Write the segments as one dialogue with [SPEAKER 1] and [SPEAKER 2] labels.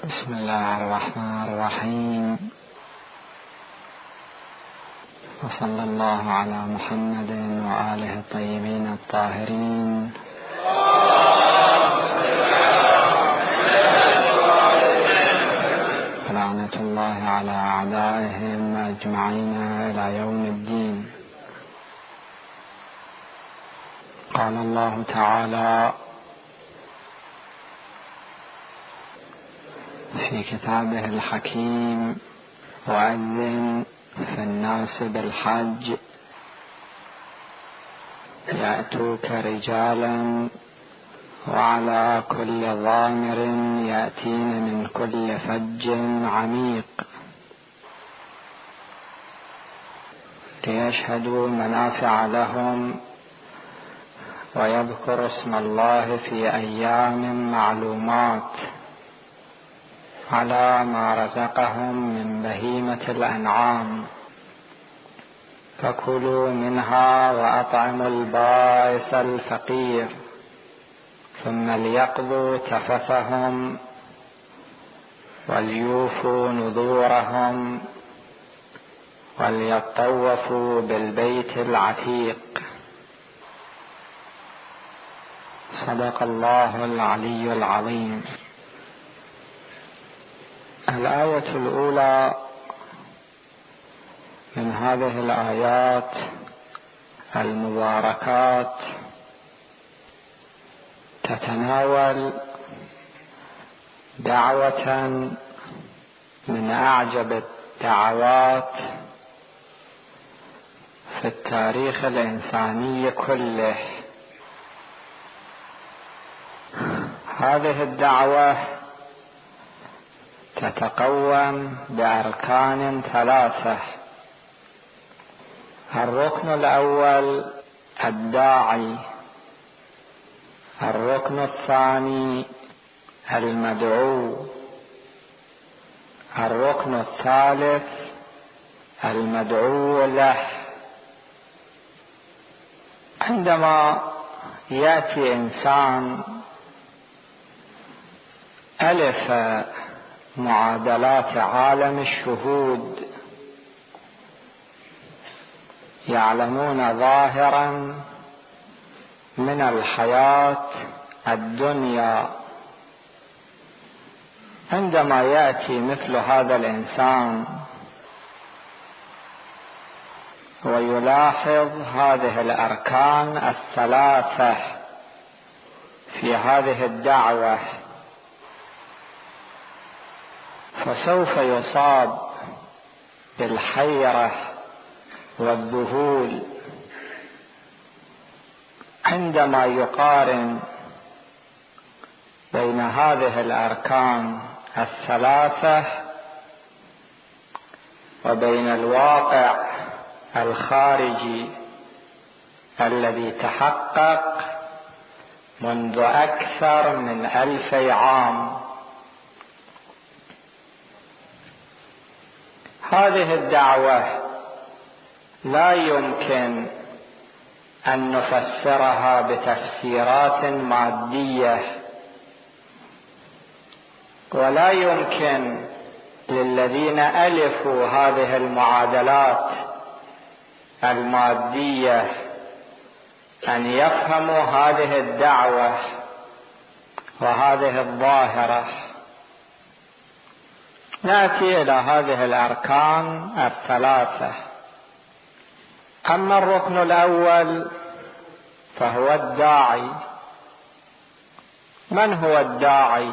[SPEAKER 1] بسم الله الرحمن الرحيم، وصلى الله على محمد وآله الطيبين الطاهرين. لعنة الله على أعدائهم أجمعين إلى يوم الدين. قال الله تعالى في كتابه الحكيم: وأذن في الناس بالحج يأتوك رجالا وعلى كل ضامر يأتين من كل فج عميق ليشهدوا منافع لهم ويذكروا اسم الله في أيام معلومات على ما رزقهم من بهيمة الأنعام، فكلوا منها وأطعموا البائس الفقير، ثم ليقضوا تفثهم وليوفوا نذورهم وليطوفوا بالبيت العتيق. صدق الله العلي العظيم. الآية الأولى من هذه الآيات المباركات تتناول دعوة من أعجب الدعوات في التاريخ الإنساني كله. هذه الدعوة تتقوم بأركان ثلاثة: الركن الأول الداعي، الركن الثاني المدعو، الركن الثالث المدعو له. عندما يأتي إنسان ألف معادلات عالم الشهود، يعلمون ظاهرا من الحياة الدنيا، عندما يأتي مثل هذا الإنسان ويلاحظ هذه الأركان الثلاثة في هذه الدعوة، فسوف يصاب بالحيرة والذهول عندما يقارن بين هذه الأركان الثلاثة وبين الواقع الخارجي الذي تحقق منذ أكثر من 1000 عام. هذه الدعوة لا يمكن أن نفسرها بتفسيرات مادية، ولا يمكن للذين ألفوا هذه المعادلات المادية أن يفهموا هذه الدعوة وهذه الظاهرة. نأتي إلى هذه الأركان الثلاثة. أما الركن الأول فهو الداعي. من هو الداعي؟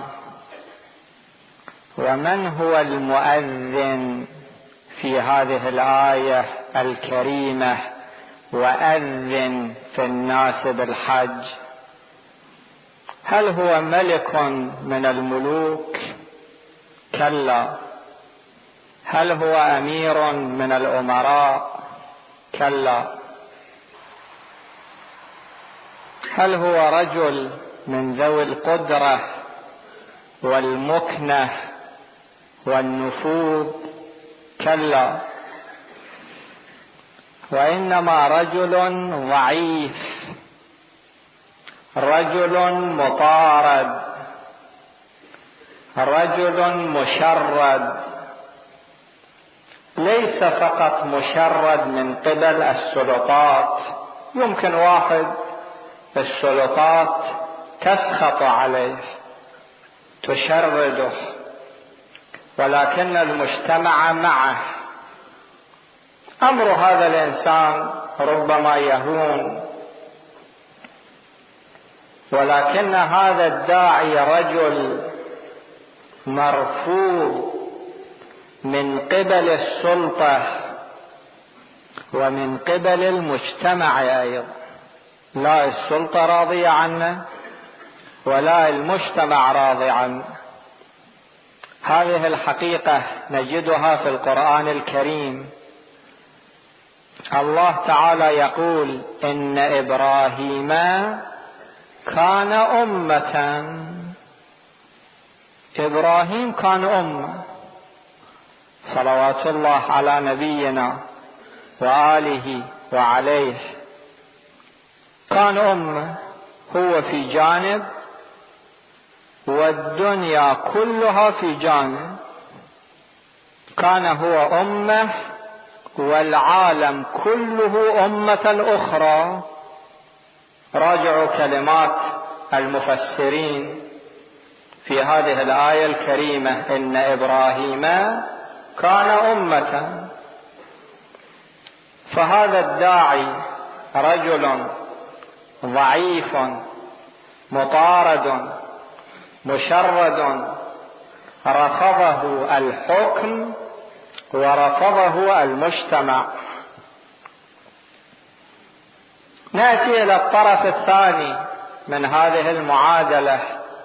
[SPEAKER 1] ومن هو المؤذن في هذه الآية الكريمة: وأذن في الناس بالحج؟ هل هو ملك من الملوك؟ كلا. هل هو أمير من الأمراء؟ كلا. هل هو رجل من ذوي القدرة والمكنة والنفوذ؟ كلا، وإنما رجل ضعيف، رجل مطارد،
[SPEAKER 2] رجل مشرد، ليس فقط مشرد من قبل السلطات، يمكن واحد السلطات تسخط عليه تشرده، ولكن المجتمع معه. أمر هذا الإنسان ربما يهون، ولكن هذا الداعي رجل مرفوض من قبل السلطة ومن قبل المجتمع أيضا، لا السلطة راضية عنه ولا المجتمع راضي عنه. هذه الحقيقة نجدها في القرآن الكريم. الله تعالى يقول: إن إبراهيم كان أمة. إبراهيم كان أمة، صلوات الله على نبينا وآله وعليه. كان أمة، هو في جانب والدنيا كلها في جانب. كان هو أمة والعالم كله أمة أخرى. راجعوا كلمات المفسرين في هذه الآية الكريمة: إن إبراهيم كان أمة. فهذا الداعي رجل ضعيف مطارد مشرد، رفضه الحكم ورفضه المجتمع. نأتي إلى الطرف الثاني من هذه المعادلة،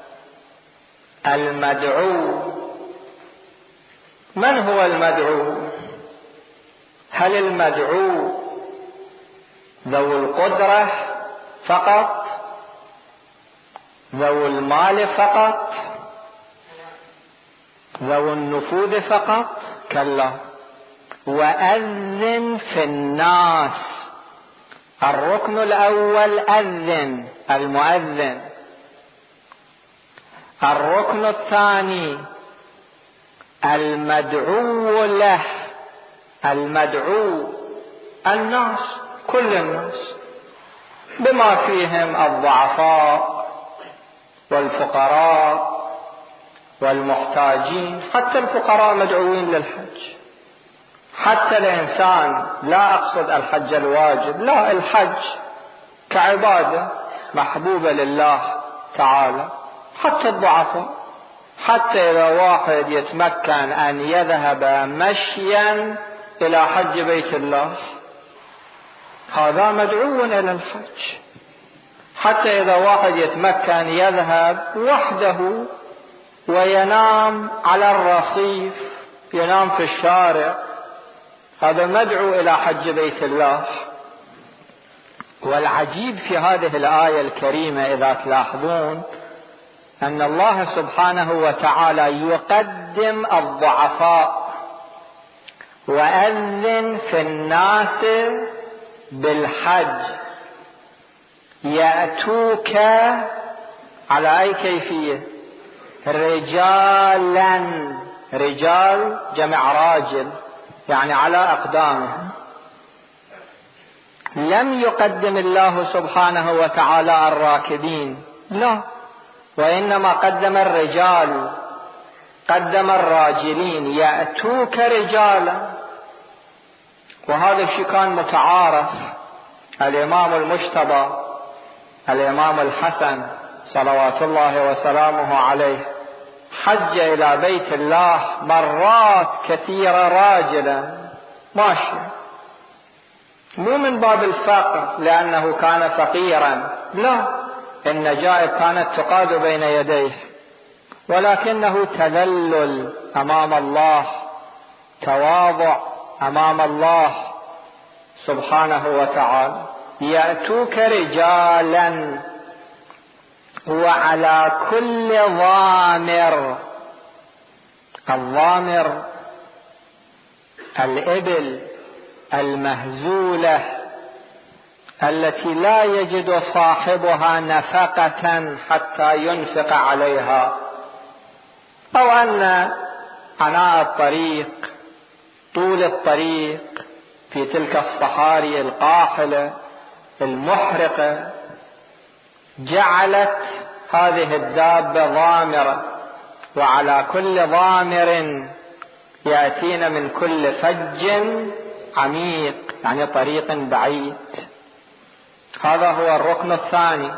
[SPEAKER 2] المدعو. من هو المدعو؟ هل المدعو ذو القدرة فقط، ذو المال فقط، ذو النفوذ فقط؟ كلا. وأذن في الناس. الركن الأول أذن، المؤذن. الركن الثاني المدعو له. المدعو الناس، كل الناس، بما فيهم الضعفاء والفقراء والمحتاجين. حتى الفقراء مدعوين للحج، حتى الإنسان، لا أقصد الحج الواجب، لا، الحج كعبادة محبوبة لله تعالى. حتى الضعفاء، حتى إذا واحد يتمكن أن يذهب مشيا إلى حج بيت الله، هذا مدعو إلى الحج. حتى إذا واحد يتمكن يذهب وحده وينام على الرصيف، ينام في الشارع، هذا مدعو إلى حج بيت الله. والعجيب في هذه الآية الكريمة إذا تلاحظون أن الله سبحانه وتعالى يقدم الضعفاء. وأذن في الناس بالحج يأتوك على أي كيفية؟ رجالا. رجال جمع راجل، يعني على أقدامهم. لم يقدم الله سبحانه وتعالى الراكبين، لا، وإنما قدم الرجال، قدم الراجلين. يأتوك رجالا. وهذا الشيء كان متعارف. الإمام المجتبى الإمام الحسن صلوات الله وسلامه عليه حج إلى بيت الله مرات كثيرة راجلا ماشي، مو من باب الفقر لأنه كان فقيرا، لا، النجائب كانت تقاد بين يديه، ولكنه تذلل أمام الله، تواضع أمام الله سبحانه وتعالى. يأتوك رجالا وعلى كل ضامر. الضامر الإبل المهزولة التي لا يجد صاحبها نفقة حتى ينفق عليها. أو أن عناء الطريق، طول الطريق في تلك الصحاري القاحلة المحرقة جعلت هذه الدابة ضامرة، وعلى كل ضامر يأتين من كل فج عميق، يعني طريق بعيد. هذا هو الركن الثاني.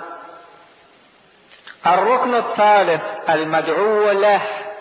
[SPEAKER 2] الركن الثالث المدعو له.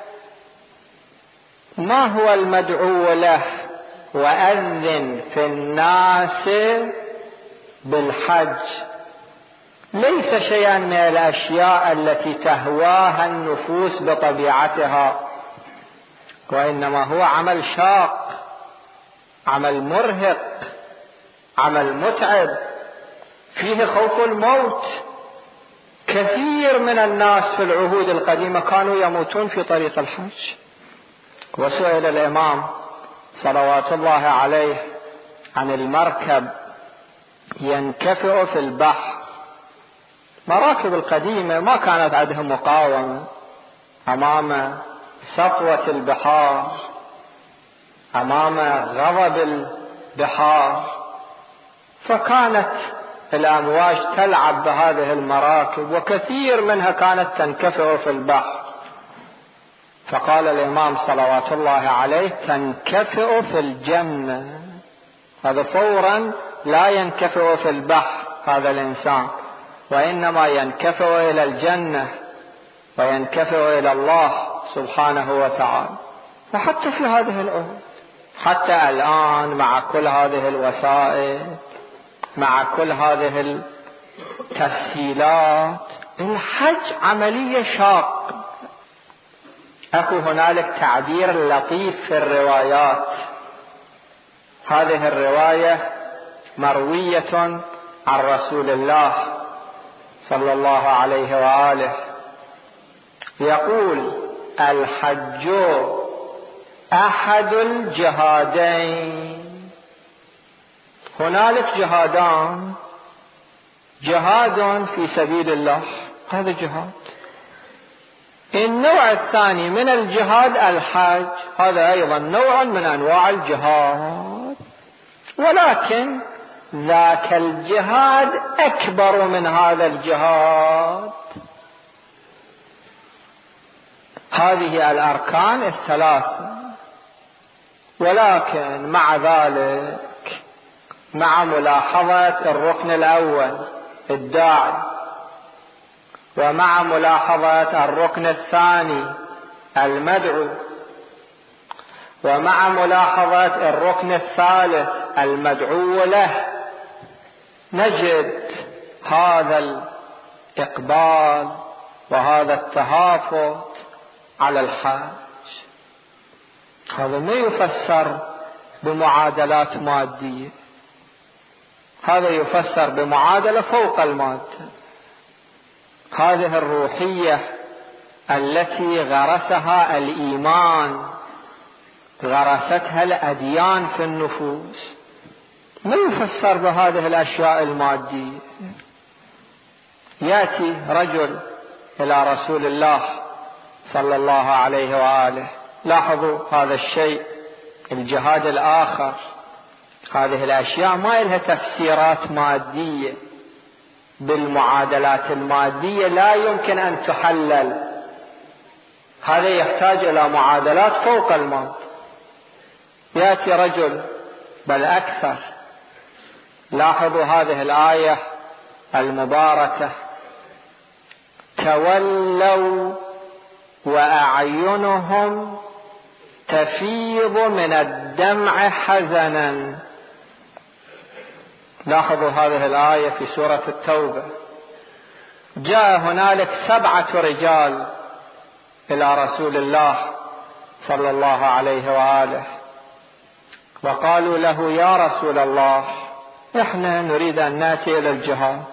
[SPEAKER 2] ما هو المدعو له؟ وأذن في الناس بالحج. ليس شيئا من الأشياء التي تهواها النفوس بطبيعتها، وإنما هو عمل شاق، عمل مرهق، عمل متعب، فيه خوف الموت. كثير من الناس في العهود القديمة كانوا يموتون في طريق الحج. وسئل الإمام صلوات الله عليه عن المركب ينكفئ في البحر. مراكب القديمة ما كانت عندهم مقاومة أمام سطوة البحار، أمام غضب البحار، فكانت الأمواج تلعب بهذه المراكب، وكثير منها كانت تنكفئ في البحر. فقال الإمام صلوات الله عليه تنكفئ في الجنة. هذا فورا لا ينكفئ في البحر هذا الإنسان، وإنما ينكفئ إلى الجنة وينكفئ إلى الله سبحانه وتعالى. وحتى في هذه العهود، حتى الآن مع كل هذه الوسائل، مع كل هذه التسهيلات، الحج عملية شاق. أكو هنالك تعبير لطيف في الروايات. هذه الرواية مروية عن رسول الله صلى الله عليه وآله، يقول: الحج أحد الجهادين. هنالك جهادان، جهاد في سبيل الله، هذا جهاد. النوع الثاني من الجهاد الحج، هذا أيضا نوع من أنواع الجهاد، ولكن ذاك الجهاد أكبر من هذا الجهاد. هذه الأركان الثلاثة، ولكن مع ذلك مع ملاحظة الركن الأول الداعي، ومع ملاحظة الركن الثاني المدعو، ومع ملاحظة الركن الثالث المدعو له، نجد هذا الإقبال وهذا التهافت على الحج. هذا ما يفسر بمعادلات مادية، هذا يفسر بمعادلة فوق المادة. هذه الروحية التي غرسها الإيمان، غرستها الأديان في النفوس، ما يفسر بهذه الأشياء المادية. يأتي رجل إلى رسول الله صلى الله عليه وآله، لاحظوا هذا الشيء، الجهاد الآخر، هذه الأشياء ما لها تفسيرات مادية. بالمعادلات المادية لا يمكن أن تحلل، هذا يحتاج إلى معادلات فوق المادة. يأتي رجل بل أكثر، لاحظوا هذه الآية المباركة: تولوا وأعينهم تفيض من الدمع حزنا. لاحظوا هذه الآية في سورة التوبة. جاء هنالك 7 رجال إلى رسول الله صلى الله عليه وآله، وقالوا له: يا رسول الله، إحنا نريد أن نأتي إلى الجهاد.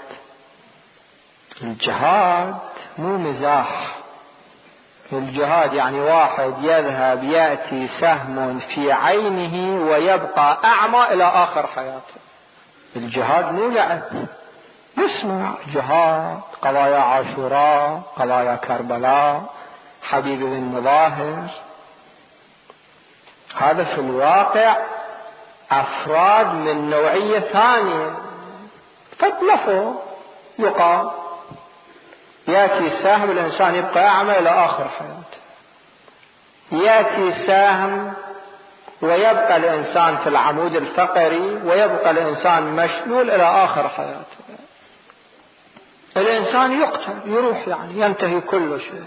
[SPEAKER 2] الجهاد مو مزاح، الجهاد يعني واحد يذهب يأتي سهم في عينه ويبقى أعمى إلى آخر حياته. الجهاد مو لعب. نسمع جهاد، قضايا عاشوراء، قضايا كربلاء، حبيب بن مظاهر. هذا في الواقع أفراد من نوعية ثانية، فاتلفوا. يقال يأتي سهم الإنسان يبقى أعمى إلى آخر حياته، يأتي سهم ويبقى الإنسان في العمود الفقري ويبقى الإنسان مشلول إلى آخر حياته. الإنسان يقتل، يروح، يعني ينتهي كل شيء.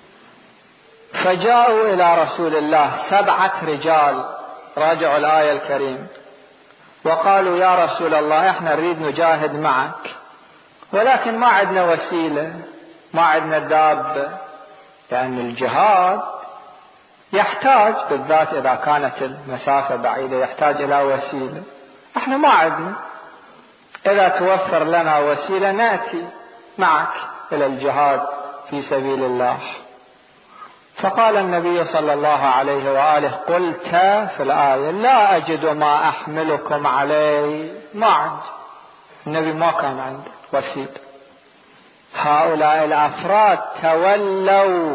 [SPEAKER 2] فجاءوا إلى رسول الله 7 رجال، راجعوا الآية الكريمة، وقالوا يا رسول الله احنا نريد نجاهد معك، ولكن ما عندنا وسيلة، ما عندنا دابة، لأن الجهاد يحتاج، بالذات إذا كانت المسافة بعيدة، يحتاج إلى وسيلة. احنا ما عندنا، إذا توفر لنا وسيلة نأتي معك إلى الجهاد في سبيل الله. فقال النبي صلى الله عليه وآله: قلت في الآية لا أجد ما أحملكم عليه. ما عندي، النبي ما كان عنده وسيلة. هؤلاء الأفراد تولوا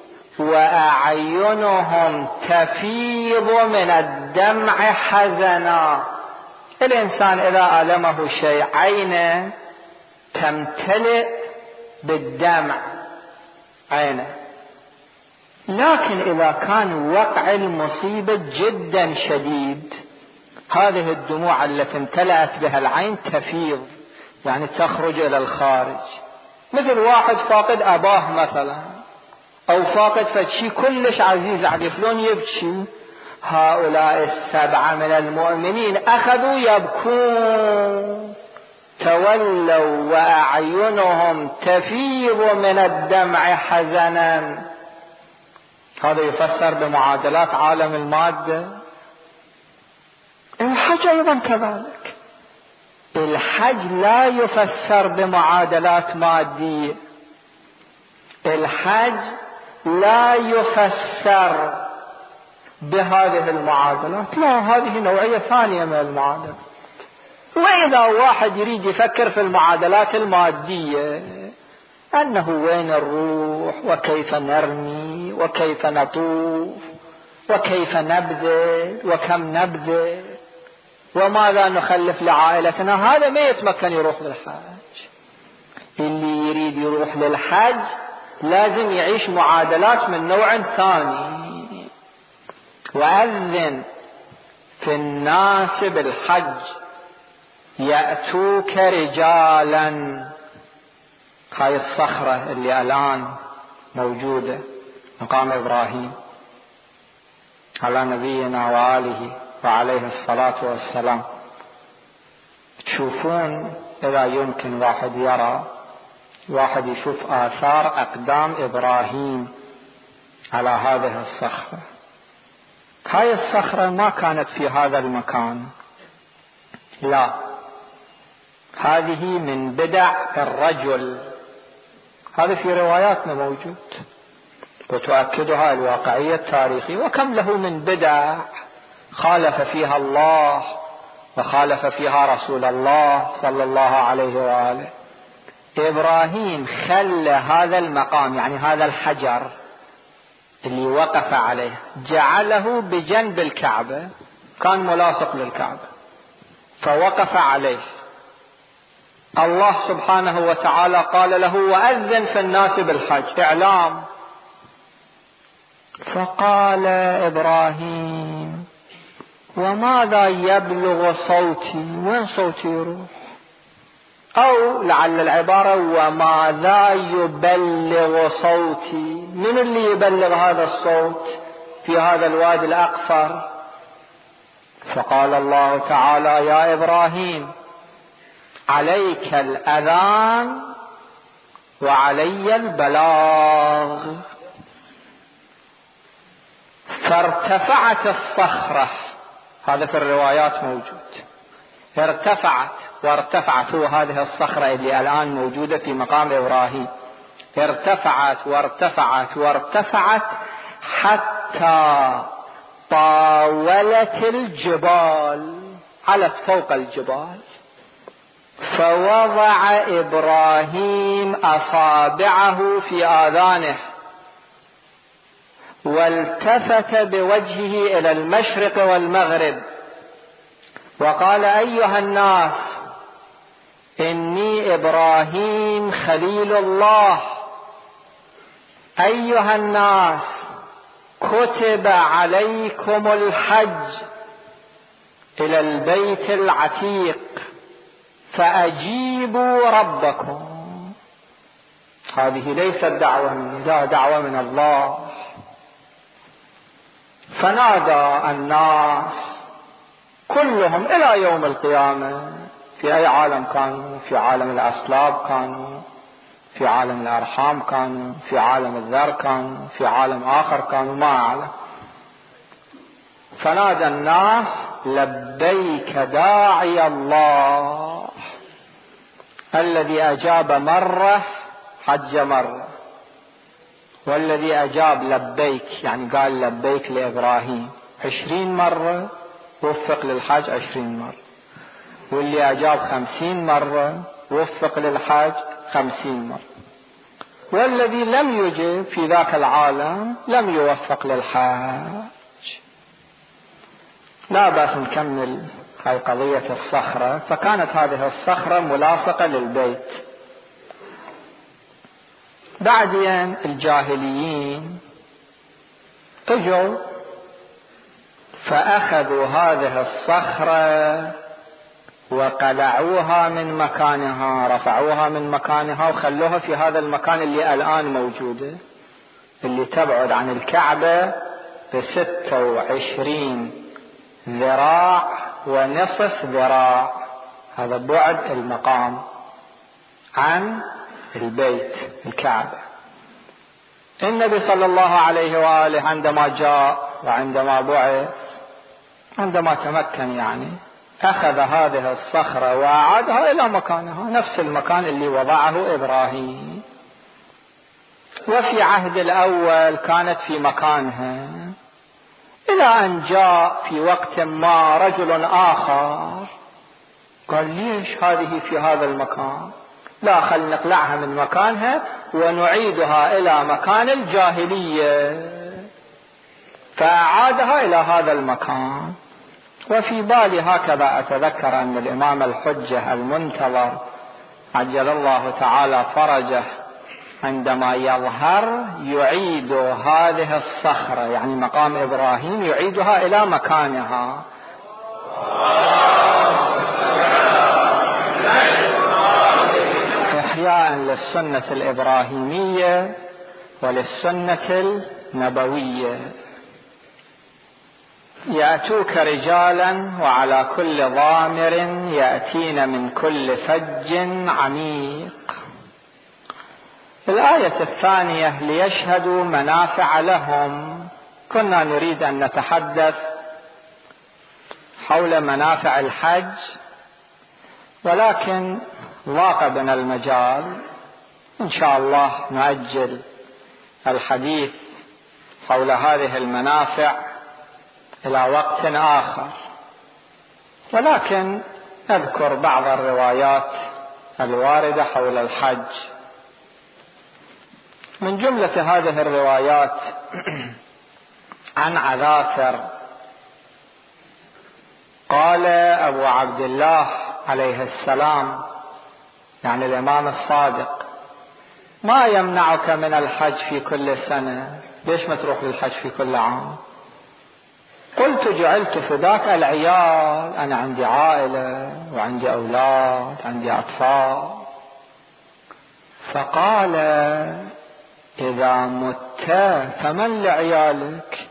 [SPEAKER 2] وأعينهم تفيض من الدمع حزنا. الإنسان إذا ألمه شيء عينه تمتلئ بالدمع عينه، لكن إذا كان وقع المصيبة جدا شديد، هذه الدموع التي امتلأت بها العين تفيض، يعني تخرج إلى الخارج. مثل واحد فاقد أباه مثلا، أو فاقد فشي كلش عزيز عليه، شلون يبكي. هؤلاء 7 من المؤمنين أخذوا يبكون، تولوا وأعينهم تفيض من الدمع حزنا. هذا يفسر بمعادلات عالم المادة. الحج أيضا كذلك، الحج لا يفسر بمعادلات مادية، الحج لا يفسر بهذه المعادلات، لا، هذه نوعية ثانية من المعادلات. وإذا واحد يريد يفكر في المعادلات المادية، أنه وين الروح، وكيف نرمي، وكيف نطوف، وكيف نبذل، وكم نبذل، وماذا نخلف لعائلتنا، هذا ما يتمكن يروح للحج. اللي يريد يروح للحج لازم يعيش معادلات من نوع ثاني. وأذن في الناس بالحج يأتوك رجالا. هاي الصخرة اللي الآن موجودة مقام إبراهيم على نبينا وآله وعليه الصلاة والسلام، تشوفون إذا يمكن واحد يرى، واحد يشوف آثار أقدام إبراهيم على هذه الصخرة. هاي الصخرة ما كانت في هذا المكان، لا، هذه من بدع الرجل. هذا في رواياتنا موجود وتؤكدها الواقعية التاريخية. وكم له من بدع خالف فيها الله وخالف فيها رسول الله صلى الله عليه وآله. إبراهيم خلى هذا المقام، يعني هذا الحجر اللي وقف عليه، جعله بجنب الكعبة، كان ملاصق للكعبة، فوقف عليه. الله سبحانه وتعالى قال له: وأذن في الناس بالحج، إعلام. فقال إبراهيم: وماذا يبلغ صوتي؟ وين صوتي يروح؟ أو لعل العبارة: وماذا يبلغ صوتي؟ من اللي يبلغ هذا الصوت في هذا الوادي الأقفر؟ فقال الله تعالى: يا إبراهيم، عليك الأذان وعلي البلاغ. فارتفعت الصخرة، هذا في الروايات موجود، ارتفعت وارتفعت. هو هذه الصخرة اللي الآن موجودة في مقام إبراهيم، ارتفعت وارتفعت وارتفعت حتى طاولت الجبال، علت فوق الجبال. فوضع إبراهيم أصابعه في آذانه والتفت بوجهه إلى المشرق والمغرب وقال: أيها الناس، إني إبراهيم خليل الله. أيها الناس، كتب عليكم الحج إلى البيت العتيق، فأجيبوا ربكم. هذه ليست دعوة مني، لا، دعوة من الله. فنادى الناس كلهم إلى يوم القيامة، في أي عالم كانوا، في عالم الأصلاب كانوا، في عالم الأرحام كانوا، في عالم الذر كانوا، في عالم آخر كانوا، ما أعلم. فنادى الناس: لبيك داعي الله. الذي أجاب مرة حج مرة، والذي أجاب لبيك يعني قال لبيك لإبراهيم 20 مرة وفق للحج 20 مرة، واللي أجاب 50 مرة وفق للحج 50 مرة، والذي لم يجب في ذاك العالم لم يوفق للحج. لا بأس نكمل هاي قضية الصخرة. فكانت هذه الصخرة ملاصقة للبيت. بعدين الجاهليين اجوا فأخذوا هذه الصخرة وقلعوها من مكانها، رفعوها من مكانها وخلوها في هذا المكان اللي الآن موجودة، اللي تبعد عن الكعبة ب26 ذراع ونصف ذراع. هذا بعد المقام عن البيت الكعبة. النبي صلى الله عليه وآله عندما جاء وعندما بعث، عندما تمكن يعني، أخذ هذه الصخرة وأعادها إلى مكانها، نفس المكان اللي وضعه إبراهيم. وفي عهد الأول كانت في مكانها، إلى أن جاء في وقت ما رجل آخر قال: ليش هذه في هذا المكان؟ لا، خل نقلعها من مكانها ونعيدها إلى مكان الجاهلية. فأعادها إلى هذا المكان. وفي بالي هكذا أتذكر أن الإمام الحجة المنتظر عجل الله تعالى فرجه عندما يظهر يعيد هذه الصخرة، يعني مقام إبراهيم، يعيدها إلى مكانها. إحياء للسنة الإبراهيمية وللسنة النبوية. يأتوك رجالا وعلى كل ضامر يأتين من كل فج عميق. الآية الثانية: ليشهدوا منافع لهم. كنا نريد أن نتحدث حول منافع الحج، ولكن ضاق بنا المجال. إن شاء الله نؤجل الحديث حول هذه المنافع إلى وقت آخر، ولكن أذكر بعض الروايات الواردة حول الحج. من جملة هذه الروايات عن عذافر قال أبو عبد الله عليه السلام، يعني الإمام الصادق: ما يمنعك من الحج في كل سنة؟ ليش ما تروح للحج في كل عام؟ قلت: جعلت فداك العيال، أنا عندي عائلة وعندي أولاد، عندي أطفال. فقال: إذا مت فمن لعيالك؟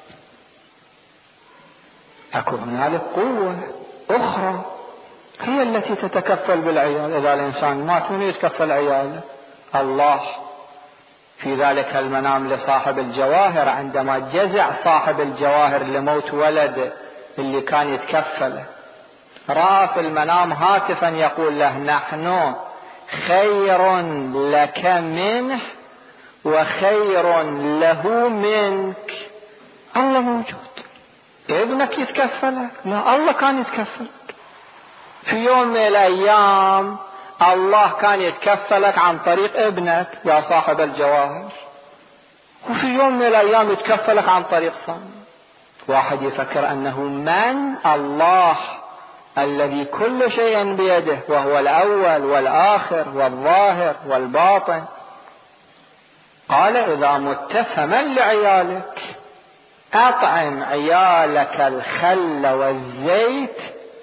[SPEAKER 2] أكو هنالك قوة أخرى هي التي تتكفل بالعيال. إذا الإنسان مات من يتكفل عياله؟ الله. في ذلك المنام لصاحب الجواهر، عندما جزع صاحب الجواهر لموت ولده اللي كان يتكفله، رأى في المنام هاتفا يقول له: نحن خير لك منه وخير له منك. الله موجود، ابنك يتكفلك؟ لا، الله كان يتكفلك. في يوم من الأيام الله كان يتكفلك عن طريق ابنك يا صاحب الجواهر. وفي يوم من الأيام يتكفلك عن طريق ثاني. واحد يفكر أنه من الله الذي كل شيء بيده، وهو الأول والآخر والظاهر والباطن. قال إذا مت فمن لعيالك؟ أطعم عيالك الخل والزيت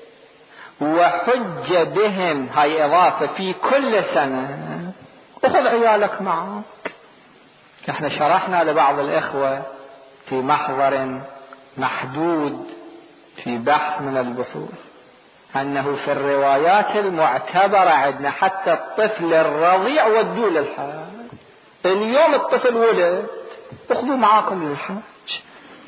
[SPEAKER 2] وحج بهم، هاي إضافة في كل سنة، أخذ عيالك معك. احنا شرحنا لبعض الإخوة في محضر محدود في بحث من البحوث أنه في الروايات المعتبرة عندنا حتى الطفل الرضيع ودوه للحج. اليوم الطفل ولد اخذوا معاكم للحج،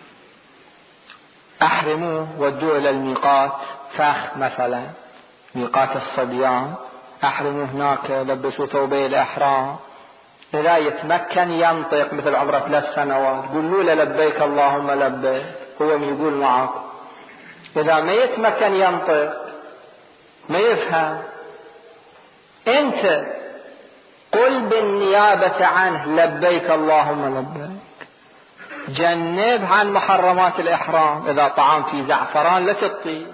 [SPEAKER 2] احرموه ودوه الى الميقات، فخ مثلا ميقات الصبيان، احرموه هناك، لبسوا ثوبي الاحرام. اذا يتمكن ينطق مثل عمره 3 سنوات قولوا له لبيك اللهم لبيك، هو يقول معاكم. اذا ما يتمكن ينطق ما يفهم، انت قل بالنيابة عنه لبيك اللهم لبيك. جنب عن محرمات الإحرام، إذا طعام فيه زعفران لا تطيب.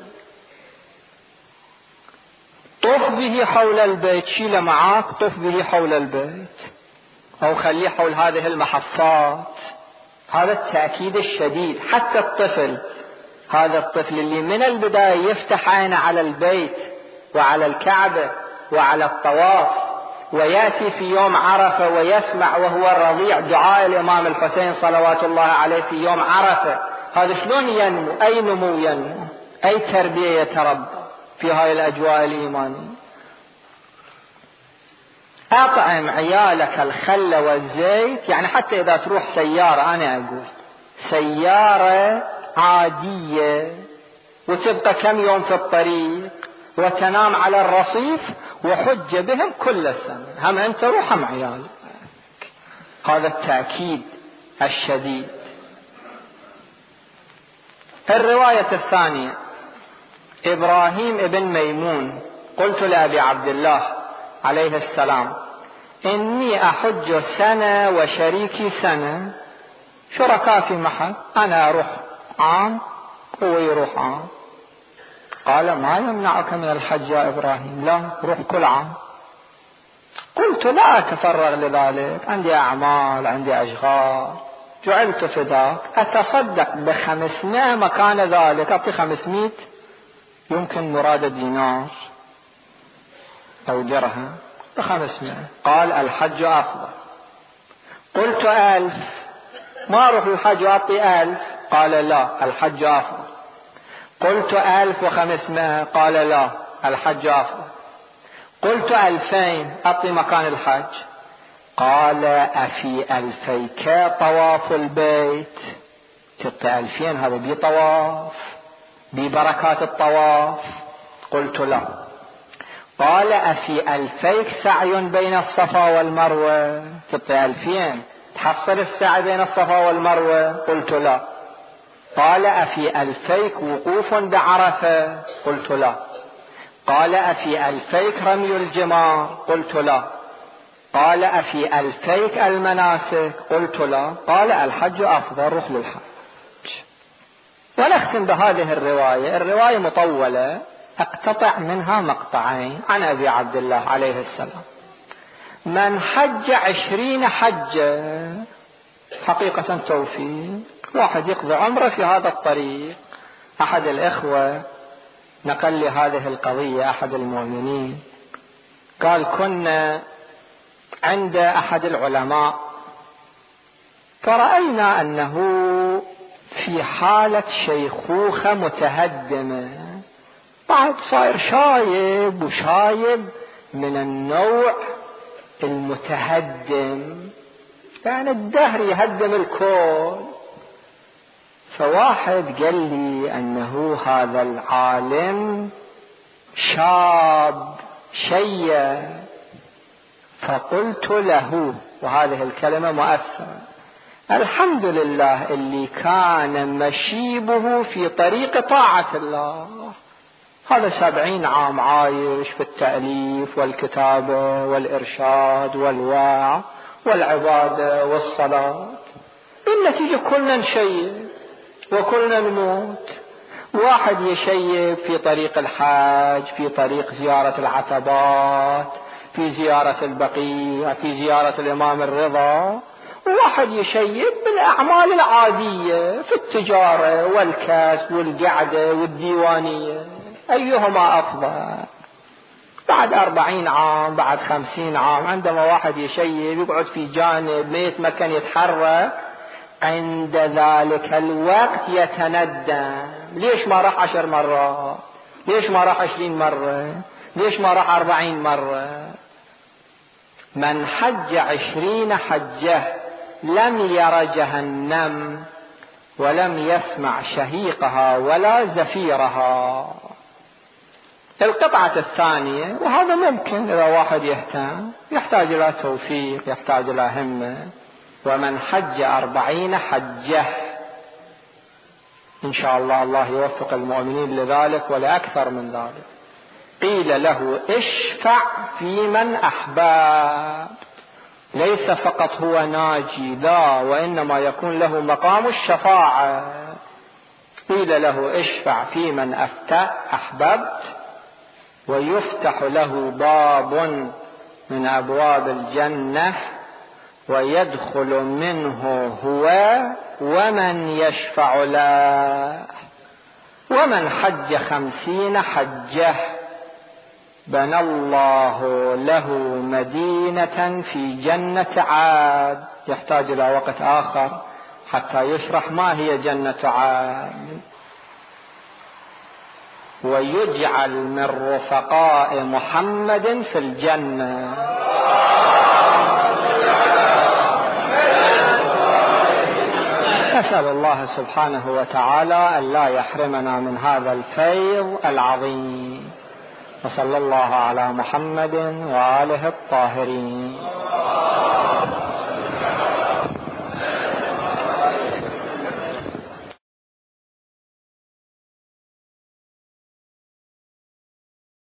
[SPEAKER 2] طف به حول البيت، شيله معاك طف به حول البيت أو خليه حول هذه المحفات. هذا التأكيد الشديد. حتى الطفل، هذا الطفل اللي من البداية يفتح عينه على البيت وعلى الكعبة وعلى الطواف، ويأتي في يوم عرفة ويسمع وهو الرضيع دعاء الإمام الحسين صلوات الله عليه في يوم عرفة، هذا شلون ينمو؟ أي نمو ينمو؟ أي تربية يتربى في هاي الأجواء الإيمانية؟ أطعم عيالك الخل والزيت، يعني حتى إذا تروح سيارة، أنا أقول سيارة عادية وتبقى كم يوم في الطريق وتنام على الرصيف، وحج بهم كل سنة، هم أنت روح هم عيالك. هذا التأكيد الشديد. الرواية الثانية، إبراهيم ابن ميمون قلت لأبي عبد الله عليه السلام إني أحج سنة وشريكي سنة، شركاء في محل، أنا أروح عام هو يروح عام. قال ما يمنعك من الحج يا إبراهيم؟ لا، روح كل عام. قلت لا أتفرغ لذلك، عندي أعمال، عندي أشغال، جعلت فداك، أتصدق ب500 مكان ذلك، أعطي 500 يمكن مراد دينار أو درهم ب500. قال الحج أفضل. قلت 1000، ما أروح الحج وأعطي 1000. قال لا، الحج أفضل. قلت 1500، قال لا، الحج أفضل. قلت 2000 أعطي مكان الحج. قال أفي 2000 طواف البيت؟ تبقى 2000 هذا بي طواف ببركات الطواف؟ قلت لا. قال أفي 2000 سعي بين الصفا والمروة؟ تبقى 2000 تحصل السعي بين الصفا والمروة؟ قلت لا. قال أفي 2000 وقوف بعرفة؟ قلت لا. قال أفي 2000 رمي الجمار؟ قلت لا. قال أفي 2000 المناسك؟ قلت لا. قال الحج أفضل، روح للحج. ونختم بهذه الرواية. الرواية مطولة، أقتطع منها مقطعين عن أبي عبد الله عليه السلام. من حج 20 حجة، حقيقة توفيق، واحد يقضي عمره في هذا الطريق. أحد الإخوة نقل لي هذه القضية، أحد المؤمنين قال كنا عند أحد العلماء فرأينا أنه في حالة شيخوخة متهدمة، بعد صاير شايب، وشايب من النوع المتهدم، يعني الدهر يهدم الكون. فواحد قال لي أنه هذا العالم شاب شيء، فقلت له، وهذه الكلمة مؤثرة، الحمد لله اللي كان مشيبه في طريق طاعة الله. هذا 70 عام عايش في التأليف والكتابة والإرشاد والوعظ والعبادة والصلاة، بالنتيجة كلنا نشيب وكلنا نموت. واحد يشيب في طريق الحج، في طريق زيارة العتبات، في زيارة البقيع، في زيارة الإمام الرضا، وواحد يشيب بالأعمال العادية في التجارة والكسب والقعدة والديوانية. أيهما أفضل؟ بعد 40 عام، بعد 50 عام، عندما واحد يشيب يقعد في جانب ما يتمكن يتحرك، عند ذلك الوقت يتندم. ليش ما راح 10 مرات؟ ليش ما راح 20 مرة؟ ليش ما راح 40 مرة؟ من حج 20 حجة لم ير جهنم ولم يسمع شهيقها ولا زفيرها. القطعة الثانية، وهذا ممكن إذا واحد يهتم، يحتاج إلى توفيق، يحتاج إلى همة. ومن حج 40 حجة، إن شاء الله الله يوفق المؤمنين لذلك ولأكثر من ذلك. قيل له اشفع في من أحببت، ليس فقط هو ناجي، لا، وإنما يكون له مقام الشفاعة. قيل له اشفع في من أحببت، ويفتح له باب من أبواب الجنة ويدخل منه هو ومن يشفع له. ومن حج 50 حجة بنى الله له مدينة في جنة عاد. يحتاج إلى وقت آخر حتى يشرح ما هي جنة عاد. ويجعل من رفقاء محمد في الجنة. نسأل الله سبحانه وتعالى أن لا يحرمنا من هذا الفيض العظيم. وصلى الله على محمد وآله الطاهرين.